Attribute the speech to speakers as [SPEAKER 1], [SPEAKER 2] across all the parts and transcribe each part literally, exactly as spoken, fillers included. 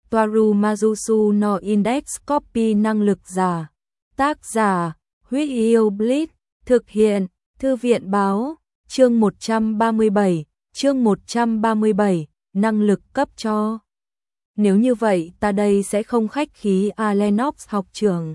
[SPEAKER 1] Toaru Majusu no Index Copy năng lực giả. Tác giả, Huyết Yêu Blitz, thực hiện, Thư viện Báo, chương một trăm ba mươi bảy, chương một trăm ba mươi bảy, năng lực cấp cho. Nếu như vậy ta đây sẽ không khách khí à Lennox học trưởng.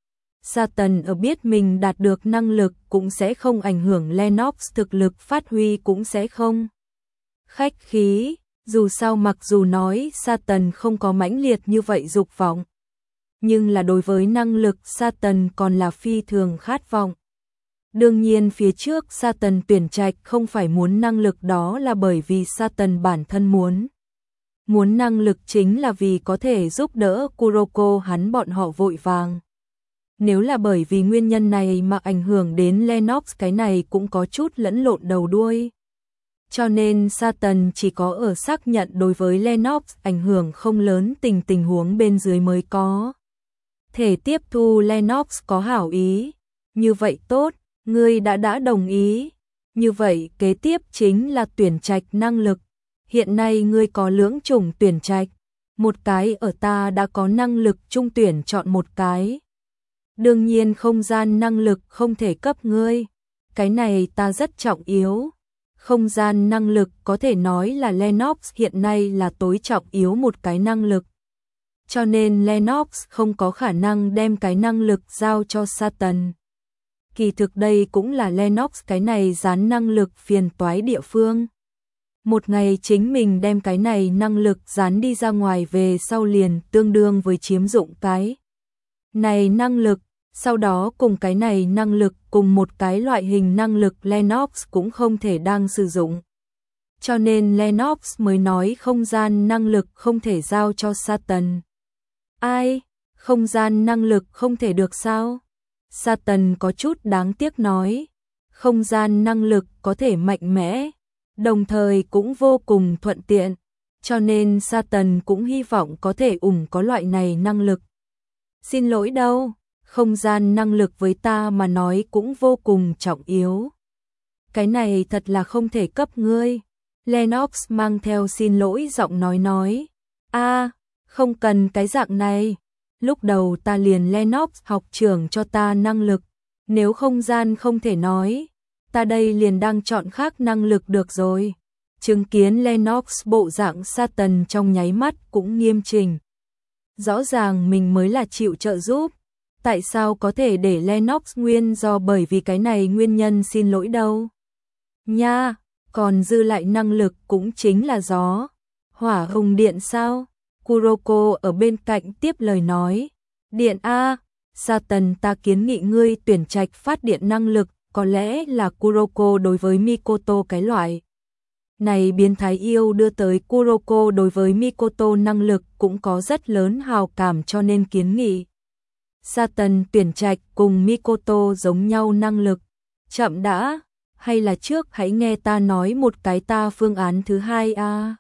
[SPEAKER 1] Satan ở biết mình đạt được năng lực cũng sẽ không ảnh hưởng Lennox thực lực phát huy cũng sẽ không khách khí, dù sao mặc dù nói Satan không có mãnh liệt như vậy dục vọng, nhưng là đối với năng lực Satan còn là phi thường khát vọng. Đương nhiên phía trước Satan tuyển trạch không phải muốn năng lực đó là bởi vì Satan bản thân muốn. Muốn năng lực chính là vì có thể giúp đỡ Kuroko hắn bọn họ vội vàng. Nếu là bởi vì nguyên nhân này mà ảnh hưởng đến Lennox cái này cũng có chút lẫn lộn đầu đuôi. Cho nên Satan chỉ có ở xác nhận đối với Lennox ảnh hưởng không lớn tình tình huống bên dưới mới có thể tiếp thu Lennox có hảo ý. Như vậy tốt, ngươi đã đã đồng ý. Như vậy kế tiếp chính là tuyển trạch năng lực. Hiện nay ngươi có lưỡng chủng tuyển trạch, một cái ở ta đã có năng lực trung tuyển chọn một cái. Đương nhiên không gian năng lực không thể cấp ngươi, cái này ta rất trọng yếu. Không gian năng lực có thể nói là Lennox hiện nay là tối trọng yếu một cái năng lực. Cho nên Lennox không có khả năng đem cái năng lực giao cho Satan. Kỳ thực đây cũng là Lennox cái này dán năng lực phiền toái địa phương. Một ngày chính mình đem cái này năng lực dán đi ra ngoài về sau liền tương đương với chiếm dụng cái này năng lực, sau đó cùng cái này năng lực cùng một cái loại hình năng lực Lennox cũng không thể đang sử dụng. Cho nên Lennox mới nói không gian năng lực không thể giao cho Satan. Ai? Không gian năng lực không thể được sao? Satan có chút đáng tiếc nói. Không gian năng lực có thể mạnh mẽ, đồng thời cũng vô cùng thuận tiện, cho nên Satan cũng hy vọng có thể ủng có loại này năng lực. Xin lỗi đâu, không gian năng lực với ta mà nói cũng vô cùng trọng yếu. Cái này thật là không thể cấp ngươi. Lennox mang theo xin lỗi giọng nói nói. A, không cần cái dạng này. Lúc đầu ta liền Lennox học trưởng cho ta năng lực. Nếu không gian không thể nói, ta đây liền đang chọn khác năng lực được rồi. Chứng kiến Lennox bộ dạng Satan trong nháy mắt cũng nghiêm chỉnh. Rõ ràng mình mới là chịu trợ giúp. Tại sao có thể để Lennox nguyên do bởi vì cái này nguyên nhân xin lỗi đâu. Nha, còn dư lại năng lực cũng chính là gió. Hỏa hùng điện sao? Kuroko ở bên cạnh tiếp lời nói. Điện A, Satan ta kiến nghị ngươi tuyển trạch phát điện năng lực. Có lẽ là Kuroko đối với Mikoto cái loại này biến thái yêu đưa tới Kuroko đối với Mikoto năng lực cũng có rất lớn hào cảm cho nên kiến nghị. Satan tuyển trạch cùng Mikoto giống nhau năng lực. Chậm đã, hay là trước hãy nghe ta nói một cái ta phương án thứ hai a. À.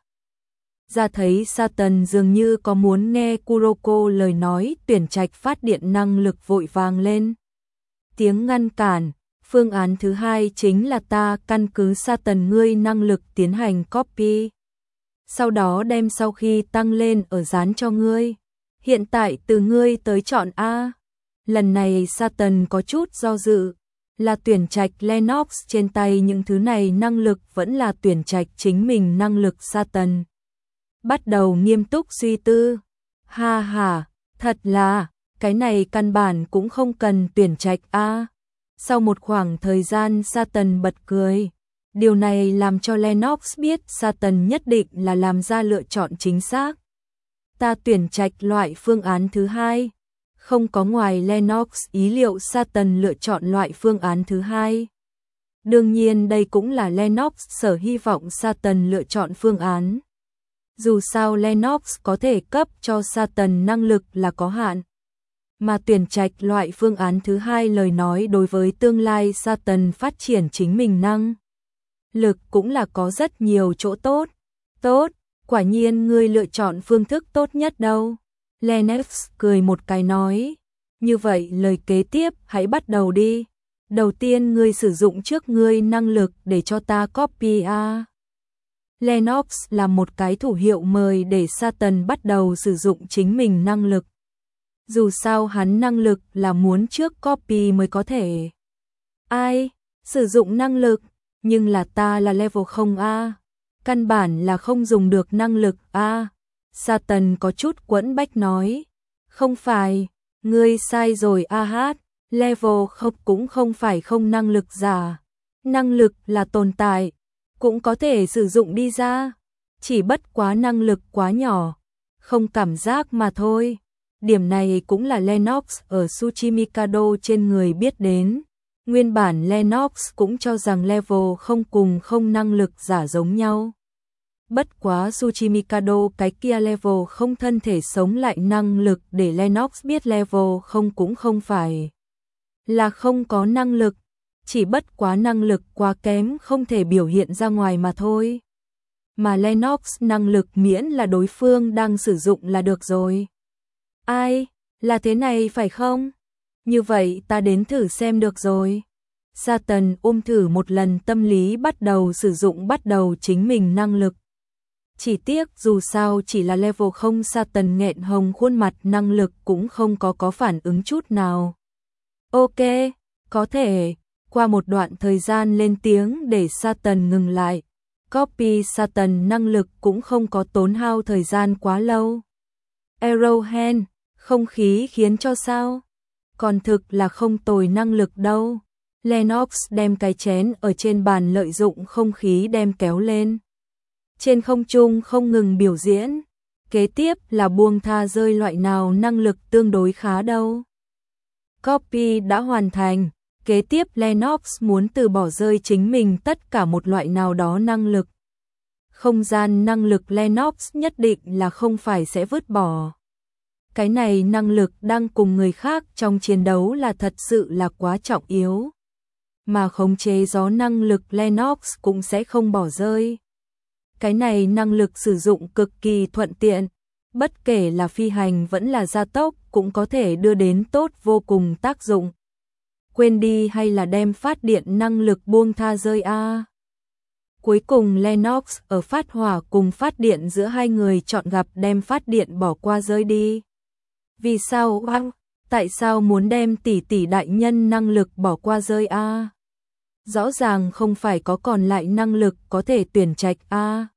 [SPEAKER 1] Ra thấy Satan dường như có muốn nghe Kuroko lời nói tuyển trạch phát điện năng lực vội vàng lên. Tiếng ngăn cản. Phương án thứ hai chính là ta căn cứ Satan ngươi năng lực tiến hành copy. Sau đó đem sau khi tăng lên ở dán cho ngươi. Hiện tại từ ngươi tới chọn A. Lần này Satan có chút do dự. Là tuyển trạch Lennox trên tay những thứ này năng lực vẫn là tuyển trạch chính mình năng lực Satan. Bắt đầu nghiêm túc suy tư. Ha ha, thật là, cái này căn bản cũng không cần tuyển trạch A. Sau một khoảng thời gian Satan bật cười. Điều này làm cho Lennox biết Satan nhất định là làm ra lựa chọn chính xác. Ta tuyển trạch loại phương án thứ hai. Không có ngoài Lennox ý liệu Satan lựa chọn loại phương án thứ hai. Đương nhiên đây cũng là Lennox sở hy vọng Satan lựa chọn phương án. Dù sao Lennox có thể cấp cho Satan năng lực là có hạn. Mà tuyển trạch loại phương án thứ hai lời nói đối với tương lai Satan phát triển chính mình năng lực cũng là có rất nhiều chỗ tốt. Tốt, quả nhiên ngươi lựa chọn phương thức tốt nhất đâu. Lennox cười một cái nói. Như vậy lời kế tiếp hãy bắt đầu đi. Đầu tiên ngươi sử dụng trước ngươi năng lực để cho ta copy a. Lennox là một cái thủ hiệu mời để Satan bắt đầu sử dụng chính mình năng lực. Dù sao hắn năng lực là muốn trước copy mới có thể. Ai? Sử dụng năng lực, nhưng là ta là level không a. Căn bản là không dùng được năng lực a. Satan có chút quẫn bách nói. Không phải, ngươi sai rồi a hát. Level không cũng không phải không năng lực giả. Năng lực là tồn tại, cũng có thể sử dụng đi ra. Chỉ bất quá năng lực quá nhỏ, không cảm giác mà thôi. Điểm này cũng là Lennox ở Tsuchimikado trên người biết đến. Nguyên bản Lennox cũng cho rằng level không cùng không năng lực giả giống nhau. Bất quá Tsuchimikado cái kia level không thân thể sống lại năng lực để Lennox biết level không cũng không phải là không có năng lực, chỉ bất quá năng lực quá kém không thể biểu hiện ra ngoài mà thôi. Mà Lennox năng lực miễn là đối phương đang sử dụng là được rồi. Ai, là thế này phải không? Như vậy ta đến thử xem được rồi. Satan ôm thử một lần tâm lý bắt đầu sử dụng bắt đầu chính mình năng lực. Chỉ tiếc dù sao chỉ là level không, Satan nghẹn hồng khuôn mặt, năng lực cũng không có có phản ứng chút nào. Ok, có thể. Qua một đoạn thời gian lên tiếng để Satan ngừng lại. Copy Satan năng lực cũng không có tốn hao thời gian quá lâu. Arrowhead, không khí khiến cho sao? Còn thực là không tồi năng lực đâu. Lennox đem cái chén ở trên bàn lợi dụng không khí đem kéo lên. Trên không trung không ngừng biểu diễn. Kế tiếp là buông tha rơi loại nào năng lực tương đối khá đâu. Copy đã hoàn thành. Kế tiếp Lennox muốn từ bỏ rơi chính mình tất cả một loại nào đó năng lực. Không gian năng lực Lennox nhất định là không phải sẽ vứt bỏ. Cái này năng lực đang cùng người khác trong chiến đấu là thật sự là quá trọng yếu. Mà khống chế gió năng lực Lennox cũng sẽ không bỏ rơi. Cái này năng lực sử dụng cực kỳ thuận tiện. Bất kể là phi hành vẫn là gia tốc cũng có thể đưa đến tốt vô cùng tác dụng. Quên đi hay là đem phát điện năng lực buông tha rơi a. À. Cuối cùng Lennox ở phát hỏa cùng phát điện giữa hai người chọn gặp đem phát điện bỏ qua rơi đi. Vì sao? Wow, tại sao muốn đem tỷ tỷ đại nhân năng lực bỏ qua rơi a? À? Rõ ràng không phải có còn lại năng lực có thể tuyển trạch a. À?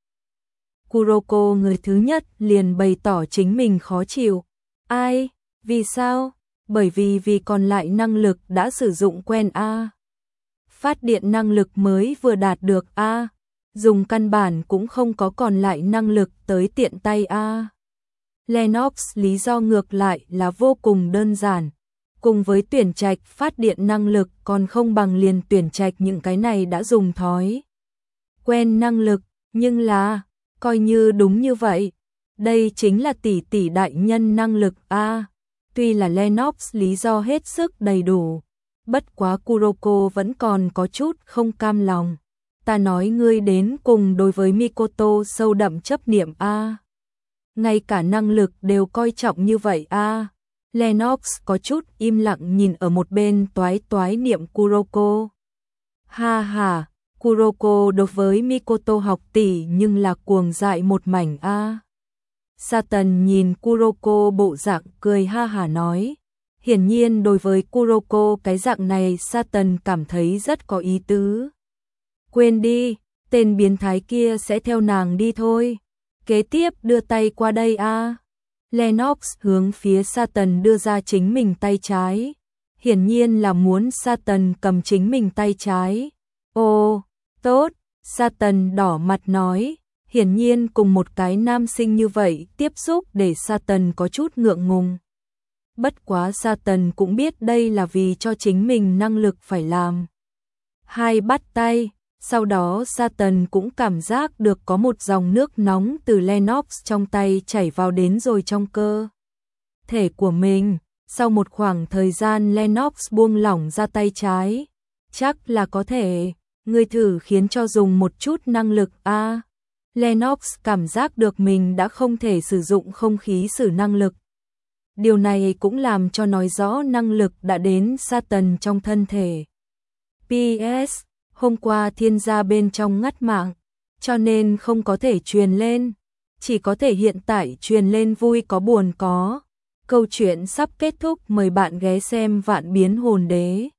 [SPEAKER 1] Kuroko người thứ nhất liền bày tỏ chính mình khó chịu. Ai? Vì sao? Bởi vì vì còn lại năng lực đã sử dụng quen a. À. Phát điện năng lực mới vừa đạt được a. À. Dùng căn bản cũng không có còn lại năng lực tới tiện tay a. À. Lennox lý do ngược lại là vô cùng đơn giản. Cùng với tuyển trạch phát điện năng lực còn không bằng liền tuyển trạch những cái này đã dùng thói quen năng lực, nhưng là coi như đúng như vậy, đây chính là tỷ tỷ đại nhân năng lực a. À. Tuy là Lennox lý do hết sức đầy đủ, bất quá Kuroko vẫn còn có chút không cam lòng. Ta nói ngươi đến cùng đối với Mikoto sâu đậm chấp niệm a. À. Ngay cả năng lực đều coi trọng như vậy a. À. Lennox có chút im lặng nhìn ở một bên toái toái niệm Kuroko. Ha ha, Kuroko đối với Mikoto học tỷ nhưng là cuồng dại một mảnh a. À. Satan nhìn Kuroko bộ dạng cười ha hả nói. Hiển nhiên đối với Kuroko cái dạng này Satan cảm thấy rất có ý tứ. Quên đi, tên biến thái kia sẽ theo nàng đi thôi. Kế tiếp đưa tay qua đây a. À. Lennox hướng phía Satan đưa ra chính mình tay trái. Hiển nhiên là muốn Satan cầm chính mình tay trái. Ồ, tốt, Satan đỏ mặt nói. Hiển nhiên cùng một cái nam sinh như vậy tiếp xúc để Satan có chút ngượng ngùng. Bất quá Satan cũng biết đây là vì cho chính mình năng lực phải làm. Hai bắt tay, sau đó Satan cũng cảm giác được có một dòng nước nóng từ Lennox trong tay chảy vào đến rồi trong cơ thể của mình. Sau một khoảng thời gian Lennox buông lỏng ra tay trái. Chắc là có thể, ngươi thử khiến cho dùng một chút năng lực a. À. Lennox cảm giác được mình đã không thể sử dụng không khí sử năng lực. Điều này cũng làm cho nói rõ năng lực đã đến Satan trong thân thể. pê ét. Hôm qua thiên gia bên trong ngắt mạng. cho nên không có thể truyền lên, chỉ có thể hiện tại truyền lên vui có buồn có. Câu chuyện sắp kết thúc, mời bạn ghé xem Vạn Biến Hồn Đế.